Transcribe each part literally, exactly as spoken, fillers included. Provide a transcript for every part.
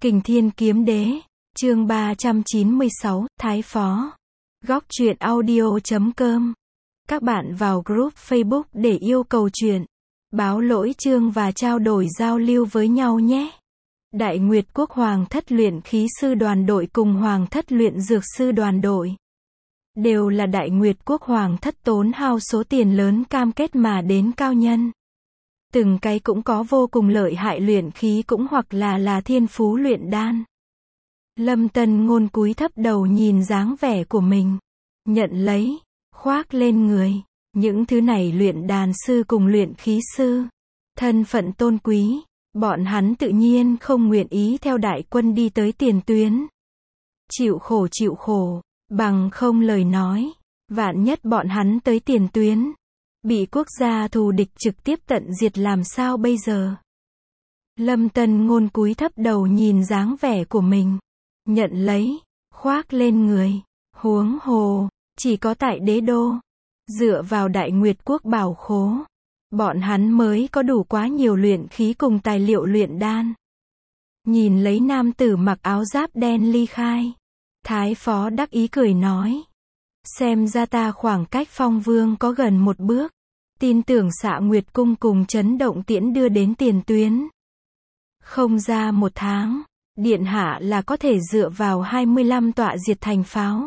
Kình Thiên Kiếm Đế, chương ba trăm chín mươi sáu, Thái Phó. Góc truyện audio chấm com. Các bạn vào group Facebook để yêu cầu truyện, báo lỗi chương và trao đổi giao lưu với nhau nhé. Đại Nguyệt Quốc Hoàng thất luyện khí sư đoàn đội cùng Hoàng thất luyện dược sư đoàn đội đều là Đại Nguyệt Quốc Hoàng thất tốn hao số tiền lớn cam kết mà đến cao nhân. Từng cái cũng có vô cùng lợi hại luyện khí cũng hoặc là là thiên phú luyện đan. Lâm Tân Ngôn cúi thấp đầu nhìn dáng vẻ của mình, nhận lấy, khoác lên người. Những thứ này luyện đan sư cùng luyện khí sư, thân phận tôn quý, bọn hắn tự nhiên không nguyện ý theo đại quân đi tới tiền tuyến. Chịu khổ chịu khổ, bằng không lời nói, vạn nhất bọn hắn tới tiền tuyến, bị quốc gia thù địch trực tiếp tận diệt làm sao bây giờ? Lâm Tân Ngôn cúi thấp đầu nhìn dáng vẻ của mình, nhận lấy, khoác lên người. Huống hồ, chỉ có tại đế đô, dựa vào Đại Nguyệt Quốc bảo khố, bọn hắn mới có đủ quá nhiều luyện khí cùng tài liệu luyện đan. Nhìn lấy nam tử mặc áo giáp đen ly khai, Thái Phó đắc ý cười nói, xem ra ta khoảng cách Phong Vương có gần một bước, tin tưởng Xạ Nguyệt Cung cùng Chấn Động Tiễn đưa đến tiền tuyến. Không ra một tháng, điện hạ là có thể dựa vào hai mươi lăm tọa diệt thành pháo.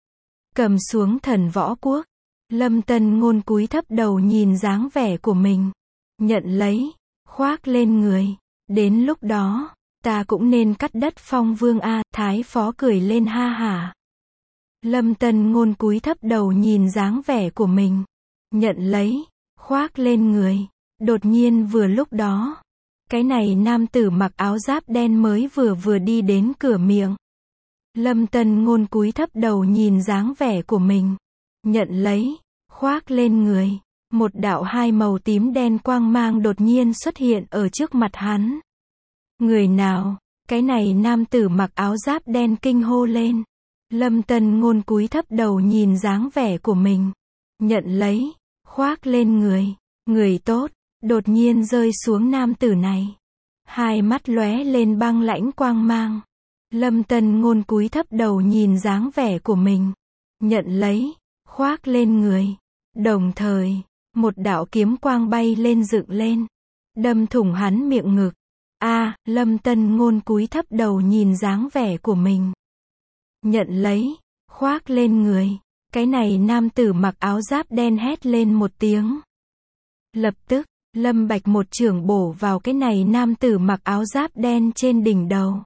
Cầm xuống Thần Võ Quốc, Lâm Tân Ngôn cúi thấp đầu nhìn dáng vẻ của mình, nhận lấy, khoác lên người. Đến lúc đó, ta cũng nên cắt đất Phong Vương a. Thái Phó cười lên ha hả. Lâm Tân Ngôn cúi thấp đầu nhìn dáng vẻ của mình, nhận lấy, khoác lên người. Đột nhiên vừa lúc đó, cái này nam tử mặc áo giáp đen mới vừa vừa đi đến cửa miệng. Lâm Tân Ngôn cúi thấp đầu nhìn dáng vẻ của mình, nhận lấy, khoác lên người. Một đạo hai màu tím đen quang mang đột nhiên xuất hiện ở trước mặt hắn. Người nào? Cái này nam tử mặc áo giáp đen kinh hô lên. Lâm Tân Ngôn cúi thấp đầu nhìn dáng vẻ của mình, nhận lấy, khoác lên người. Người tốt, đột nhiên rơi xuống nam tử này. Hai mắt lóe lên băng lãnh quang mang. Lâm Tân Ngôn cúi thấp đầu nhìn dáng vẻ của mình, nhận lấy, khoác lên người. Đồng thời, một đạo kiếm quang bay lên dựng lên, đâm thủng hắn miệng ngực. A, Lâm Tân Ngôn cúi thấp đầu nhìn dáng vẻ của mình, nhận lấy, khoác lên người. Cái này nam tử mặc áo giáp đen hét lên một tiếng. Lập tức, Lâm Bạch một chưởng bổ vào cái này nam tử mặc áo giáp đen trên đỉnh đầu.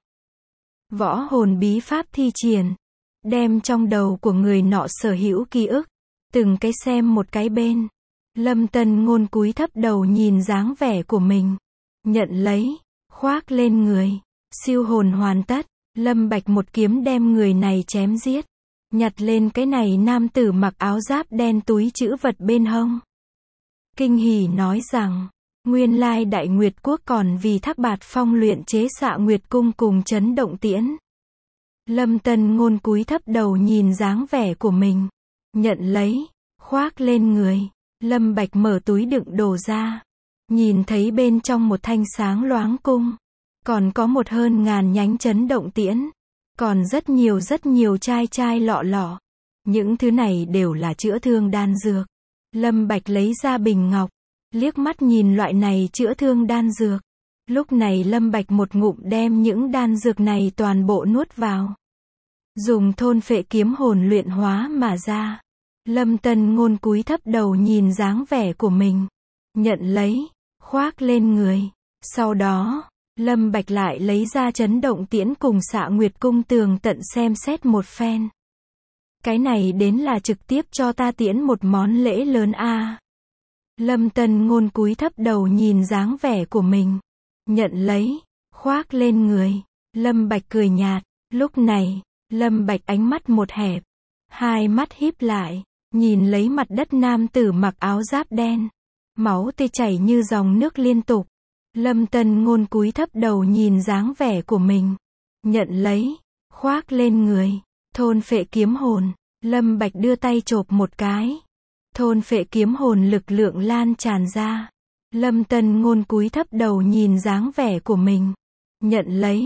Võ hồn bí pháp thi triển, đem trong đầu của người nọ sở hữu ký ức, từng cái xem một cái bên. Lâm Tân Ngôn cúi thấp đầu nhìn dáng vẻ của mình, nhận lấy, khoác lên người. Siêu hồn hoàn tất, Lâm Bạch một kiếm đem người này chém giết, nhặt lên cái này nam tử mặc áo giáp đen túi trữ vật bên hông. Kinh hỉ nói rằng, nguyên lai Đại Nguyệt Quốc còn vì Thác Bạt Phong luyện chế Xạ Nguyệt Cung cùng Chấn Động Tiễn. Lâm Tân Ngôn cúi thấp đầu nhìn dáng vẻ của mình, nhận lấy, khoác lên người. Lâm Bạch mở túi đựng đồ ra, nhìn thấy bên trong một thanh sáng loáng cung, còn có một hơn ngàn nhánh Chấn Động Tiễn, còn rất nhiều rất nhiều chai chai lọ lọ. Những thứ này đều là chữa thương đan dược. Lâm Bạch lấy ra bình ngọc, liếc mắt nhìn loại này chữa thương đan dược. Lúc này Lâm Bạch một ngụm đem những đan dược này toàn bộ nuốt vào, dùng thôn phệ kiếm hồn luyện hóa mà ra. Lâm Tân Ngôn cúi thấp đầu nhìn dáng vẻ của mình, nhận lấy, khoác lên người. Sau đó, Lâm Bạch lại lấy ra Chấn Động Tiễn cùng Xạ Nguyệt Cung tường tận xem xét một phen. Cái này đến là trực tiếp cho ta tiễn một món lễ lớn a. Lâm Tân Ngôn cúi thấp đầu nhìn dáng vẻ của mình, nhận lấy, khoác lên người. Lâm Bạch cười nhạt. Lúc này, Lâm Bạch ánh mắt một hẹp, hai mắt híp lại, nhìn lấy mặt đất nam tử mặc áo giáp đen, máu tươi chảy như dòng nước liên tục. Lâm Tân Ngôn cúi thấp đầu nhìn dáng vẻ của mình, nhận lấy, khoác lên người. Thôn phệ kiếm hồn, Lâm Bạch đưa tay chộp một cái. Thôn phệ kiếm hồn lực lượng lan tràn ra. Lâm Tân Ngôn cúi thấp đầu nhìn dáng vẻ của mình, nhận lấy,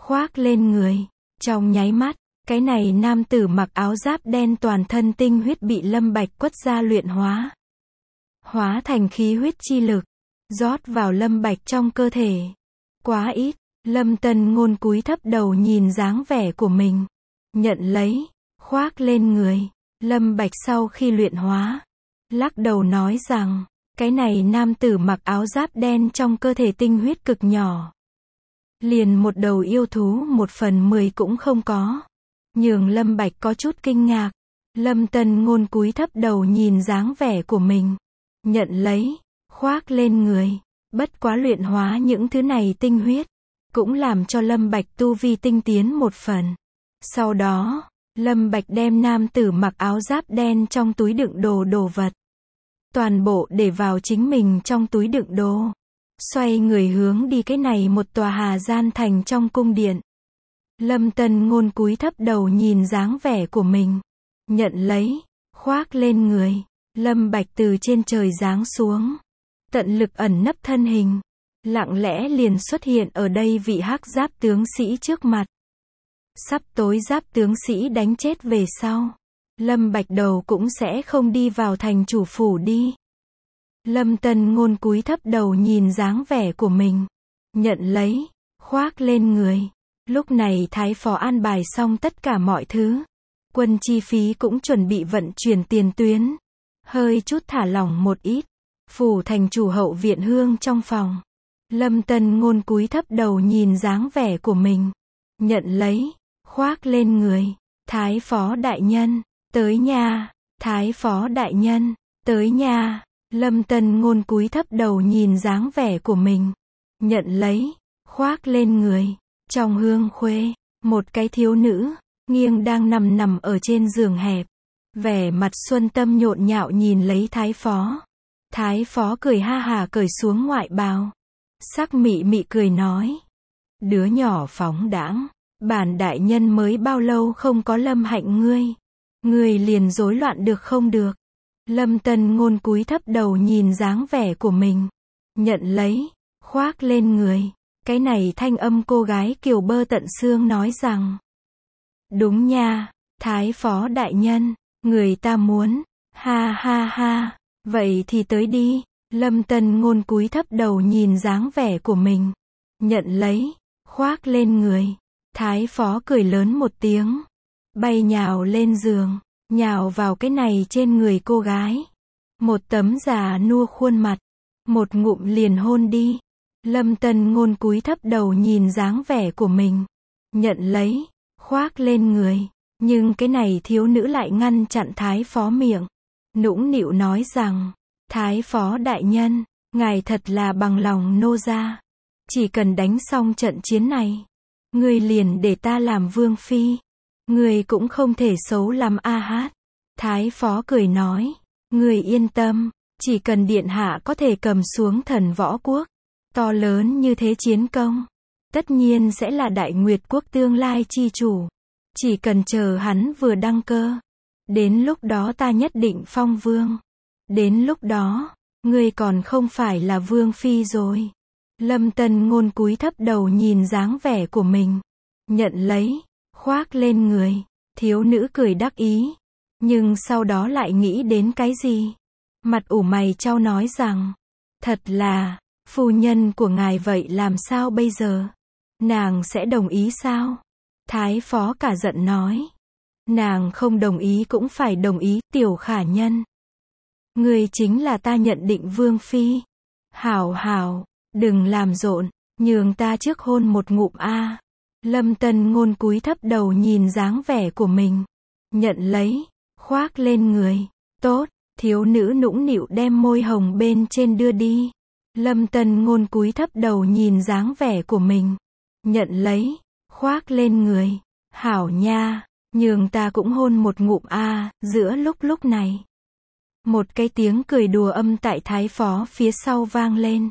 khoác lên người. Trong nháy mắt, cái này nam tử mặc áo giáp đen toàn thân tinh huyết bị Lâm Bạch quất ra luyện hóa. Hóa thành khí huyết chi lực, rót vào Lâm Bạch trong cơ thể. Quá ít, Lâm Tân Ngôn cúi thấp đầu nhìn dáng vẻ của mình. Nhận lấy, khoác lên người. Lâm Bạch sau khi luyện hóa, lắc đầu nói rằng, cái này nam tử mặc áo giáp đen trong cơ thể tinh huyết cực nhỏ. Liền một đầu yêu thú một phần mười cũng không có. Nhường Lâm Bạch có chút kinh ngạc. Lâm Tân Ngôn cúi thấp đầu nhìn dáng vẻ của mình. Nhận lấy, khoác lên người. Bất quá luyện hóa những thứ này tinh huyết, cũng làm cho Lâm Bạch tu vi tinh tiến một phần. Sau đó, Lâm Bạch đem nam tử mặc áo giáp đen trong túi đựng đồ đồ vật. Toàn bộ để vào chính mình trong túi đựng đồ. Xoay người hướng đi cái này một tòa Hà Gian thành trong cung điện. Lâm Tân Ngôn cúi thấp đầu nhìn dáng vẻ của mình. Nhận lấy, khoác lên người. Lâm Bạch từ trên trời giáng xuống. Tận lực ẩn nấp thân hình. Lặng lẽ liền xuất hiện ở đây vị hắc giáp tướng sĩ trước mặt. Sắp tối giáp tướng sĩ đánh chết về sau. Lâm Bạch đầu cũng sẽ không đi vào thành chủ phủ đi. Lâm Tân Ngôn cúi thấp đầu nhìn dáng vẻ của mình. Nhận lấy, khoác lên người. Lúc này Thái Phó an bài xong tất cả mọi thứ. Quân chi phí cũng chuẩn bị vận chuyển tiền tuyến. Hơi chút thả lỏng một ít. Phủ thành chủ hậu viện hương trong phòng. Lâm Tân Ngôn cúi thấp đầu nhìn dáng vẻ của mình. Nhận lấy, khoác lên người. Thái Phó đại nhân, tới nha. Thái Phó đại nhân, tới nha. Lâm Tân Ngôn cúi thấp đầu nhìn dáng vẻ của mình. Nhận lấy, khoác lên người. Trong hương khuê, một cái thiếu nữ, nghiêng đang nằm nằm ở trên giường hẹp. Vẻ mặt xuân tâm nhộn nhạo nhìn lấy Thái Phó. Thái Phó cười ha hà cởi xuống ngoại bào. Sắc mị mị cười nói. Đứa nhỏ phóng đãng, bản đại nhân mới bao lâu không có lâm hạnh ngươi. Ngươi liền rối loạn được không được. Lâm Tân Ngôn cúi thấp đầu nhìn dáng vẻ của mình. Nhận lấy, khoác lên người. Cái này thanh âm cô gái kiều bơ tận xương nói rằng. Đúng nha, Thái Phó đại nhân, người ta muốn. Ha ha ha, vậy thì tới đi. Lâm Tân Ngôn cúi thấp đầu nhìn dáng vẻ của mình. Nhận lấy, khoác lên người. Thái Phó cười lớn một tiếng. Bay nhào lên giường. Nhào vào cái này trên người cô gái. Một tấm già nua khuôn mặt. Một ngụm liền hôn đi. Lâm Tân Ngôn cúi thấp đầu nhìn dáng vẻ của mình. Nhận lấy, khoác lên người. Nhưng cái này thiếu nữ lại ngăn chặn Thái Phó miệng. Nũng nịu nói rằng. Thái Phó đại nhân, ngài thật là bằng lòng nô gia. Chỉ cần đánh xong trận chiến này, ngươi liền để ta làm vương phi. Ngươi cũng không thể xấu lắm a hát. Thái Phó cười nói. Ngươi yên tâm, chỉ cần điện hạ có thể cầm xuống thần võ quốc. To lớn như thế chiến công. Tất nhiên sẽ là đại nguyệt quốc tương lai chi chủ. Chỉ cần chờ hắn vừa đăng cơ. Đến lúc đó ta nhất định phong vương. Đến lúc đó, ngươi còn không phải là vương phi rồi. Lâm Tân Ngôn cúi thấp đầu nhìn dáng vẻ của mình. Nhận lấy, khoác lên người. Thiếu nữ cười đắc ý. Nhưng sau đó lại nghĩ đến cái gì? Mặt ủ mày chau nói rằng. Thật là, phu nhân của ngài vậy làm sao bây giờ? Nàng sẽ đồng ý sao? Thái Phó cả giận nói. Nàng không đồng ý cũng phải đồng ý, tiểu khả nhân. Ngươi chính là ta nhận định vương phi. Hảo hảo, đừng làm rộn, nhường ta trước hôn một ngụm a. Lâm Tân Ngôn cúi thấp đầu nhìn dáng vẻ của mình. Nhận lấy, khoác lên người. Tốt, thiếu nữ nũng nịu đem môi hồng bên trên đưa đi. Lâm Tân Ngôn cúi thấp đầu nhìn dáng vẻ của mình. Nhận lấy, khoác lên người. Hảo nha, nhường ta cũng hôn một ngụm a. Giữa lúc lúc này. Một cái tiếng cười đùa âm tại Thái Phó phía sau vang lên.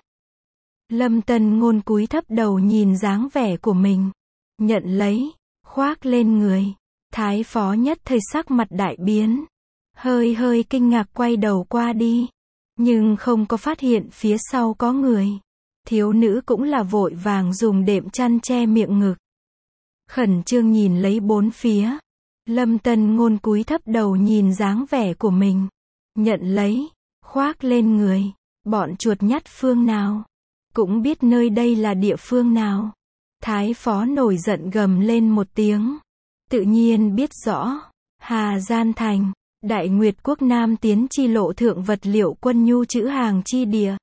Lâm Tân Ngôn cúi thấp đầu nhìn dáng vẻ của mình. Nhận lấy, khoác lên người. Thái Phó nhất thời sắc mặt đại biến. Hơi hơi kinh ngạc quay đầu qua đi. Nhưng không có phát hiện phía sau có người. Thiếu nữ cũng là vội vàng dùng đệm chăn che miệng ngực. khẩn trương nhìn lấy bốn phía. Lâm Tân Ngôn cúi thấp đầu nhìn dáng vẻ của mình. Nhận lấy, khoác lên người. Bọn chuột nhắt phương nào cũng biết nơi đây là địa phương nào. Thái phó nổi giận gầm lên một tiếng. Tự nhiên biết rõ. Hà Gian Thành, Đại Nguyệt Quốc Nam tiến chi lộ thượng vật liệu quân nhu trữ hàng chi địa.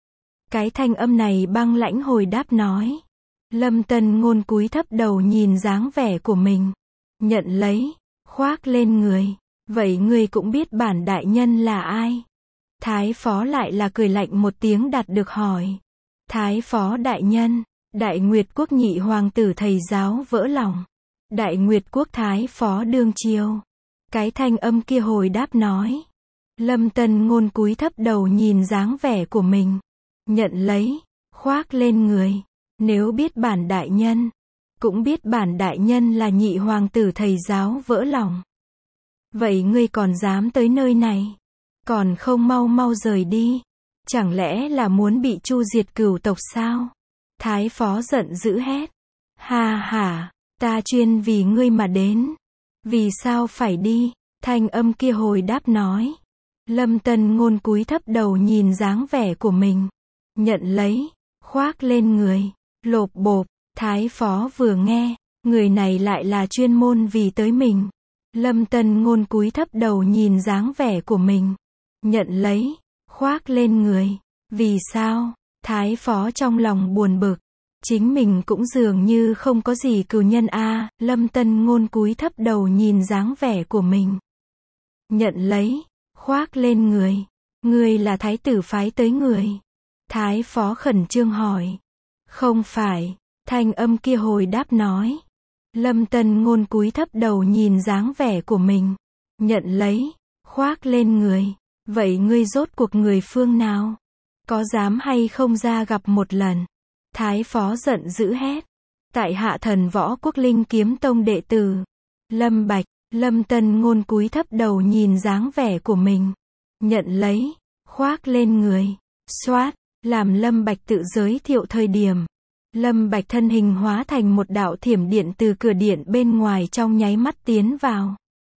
Cái thanh âm này băng lãnh hồi đáp nói. Lâm Tân Ngôn cúi thấp đầu nhìn dáng vẻ của mình. Nhận lấy, khoác lên người. Vậy ngươi cũng biết bản đại nhân là ai? Thái phó lại là cười lạnh một tiếng đạt được hỏi. Thái phó đại nhân, Đại Nguyệt Quốc nhị hoàng tử thầy giáo vỡ lòng. Đại Nguyệt Quốc thái phó đương triều. Cái thanh âm kia hồi đáp nói. Lâm Tân Ngôn cúi thấp đầu nhìn dáng vẻ của mình. Nhận lấy, khoác lên người. Nếu biết bản đại nhân, cũng biết bản đại nhân là nhị hoàng tử thầy giáo vỡ lòng. Vậy ngươi còn dám tới nơi này? Còn không mau mau rời đi. Chẳng lẽ là muốn bị chu diệt cửu tộc sao? Thái phó giận dữ hét. Ha ha, ta chuyên vì ngươi mà đến. Vì sao phải đi? Thanh âm kia hồi đáp nói. Lâm Tân Ngôn cúi thấp đầu nhìn dáng vẻ của mình. Nhận lấy, khoác lên người. Lộp bộp, thái phó vừa nghe, người này lại là chuyên môn vì tới mình. Lâm Tân Ngôn cúi thấp đầu nhìn dáng vẻ của mình. Nhận lấy, khoác lên người. Vì sao? Thái phó trong lòng buồn bực. Chính mình cũng dường như không có gì cừu nhân a. À. Lâm Tân Ngôn cúi thấp đầu nhìn dáng vẻ của mình. Nhận lấy, khoác lên người. Ngươi là thái tử phái tới người. Thái phó khẩn trương hỏi. Không phải, thanh âm kia hồi đáp nói. Lâm Tân Ngôn cúi thấp đầu nhìn dáng vẻ của mình. Nhận lấy, khoác lên người. Vậy ngươi rốt cuộc người phương nào? Có dám hay không ra gặp một lần? Thái phó giận dữ hét. Tại hạ Thần Võ Quốc Linh Kiếm Tông đệ tử. Lâm Bạch, Lâm Tân Ngôn cúi thấp đầu nhìn dáng vẻ của mình. Nhận lấy, khoác lên người. Xoát, làm Lâm Bạch tự giới thiệu thời điểm. Lâm Bạch thân hình hóa thành một đạo thiểm điện từ cửa điện bên ngoài trong nháy mắt tiến vào.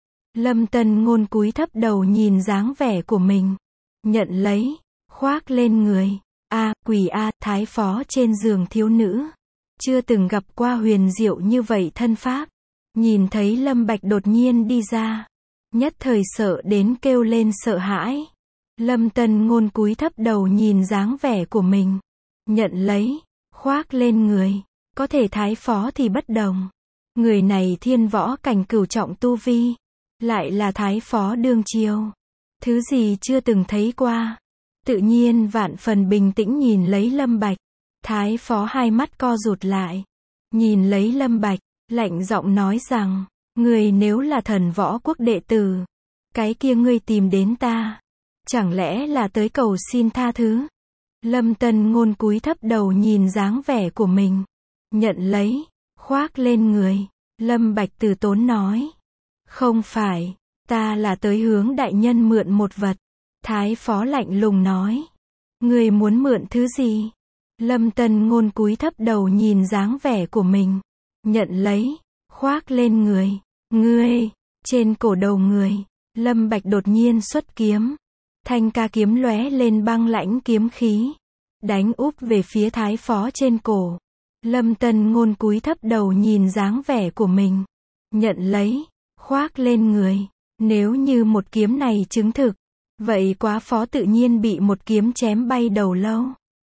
Lâm Tân Ngôn cúi thấp đầu nhìn dáng vẻ của mình. Nhận lấy, khoác lên người. A, quỷ A, thái phó trên giường thiếu nữ. Chưa từng gặp qua huyền diệu như vậy thân pháp. Nhìn thấy Lâm Bạch đột nhiên đi ra. Nhất thời sợ đến kêu lên sợ hãi. Lâm Tân Ngôn cúi thấp đầu nhìn dáng vẻ của mình. Nhận lấy, khoác lên người. Có thể thái phó thì bất đồng. Người này thiên võ cảnh cửu trọng tu vi. Lại là thái phó đương triều. Thứ gì chưa từng thấy qua. Tự nhiên vạn phần bình tĩnh nhìn lấy Lâm Bạch. Thái phó hai mắt co rụt lại. Nhìn lấy Lâm Bạch, lạnh giọng nói rằng. Người nếu là Thần Võ Quốc đệ tử. Cái kia ngươi tìm đến ta. Chẳng lẽ là tới cầu xin tha thứ? Lâm Tân Ngôn cúi thấp đầu nhìn dáng vẻ của mình. Nhận lấy, khoác lên người. Lâm Bạch từ tốn nói. Không phải, ta là tới hướng đại nhân mượn một vật. Thái phó lạnh lùng nói. Ngươi muốn mượn thứ gì? Lâm Tân Ngôn cúi thấp đầu nhìn dáng vẻ của mình. Nhận lấy, khoác lên người. Ngươi, trên cổ đầu người. Lâm Bạch đột nhiên xuất kiếm. Thanh ca kiếm lóe lên băng lãnh kiếm khí. Đánh úp về phía thái phó trên cổ. Lâm Tân Ngôn cúi thấp đầu nhìn dáng vẻ của mình. Nhận lấy, khoác lên người. Nếu như một kiếm này chứng thực. Vậy quá phó tự nhiên bị một kiếm chém bay đầu lâu.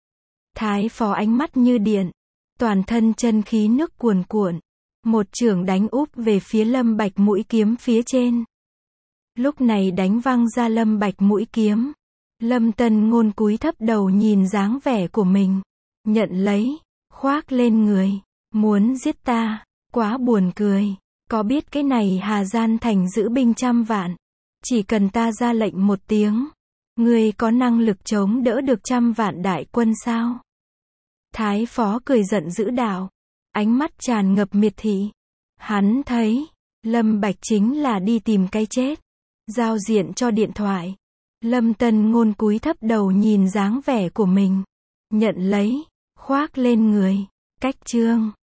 Thái phó ánh mắt như điện. Toàn thân chân khí nước cuồn cuộn. Một chưởng đánh úp về phía Lâm Bạch mũi kiếm phía trên. Lúc này đánh văng ra Lâm Bạch mũi kiếm. Lâm Tân Ngôn cúi thấp đầu nhìn dáng vẻ của mình. Nhận lấy, khoác lên người. Muốn giết ta, quá buồn cười. Có biết cái này Hà Gian Thành giữ binh trăm vạn. Chỉ cần ta ra lệnh một tiếng. Ngươi có năng lực chống đỡ được trăm vạn đại quân sao? Thái phó cười giận dữ đạo. Ánh mắt tràn ngập miệt thị. Hắn thấy, Lâm Bạch chính là đi tìm cái chết. Giao diện cho điện thoại. Lâm Tân Ngôn cúi thấp đầu nhìn dáng vẻ của mình. Nhận lấy, khoác lên người. Cách chương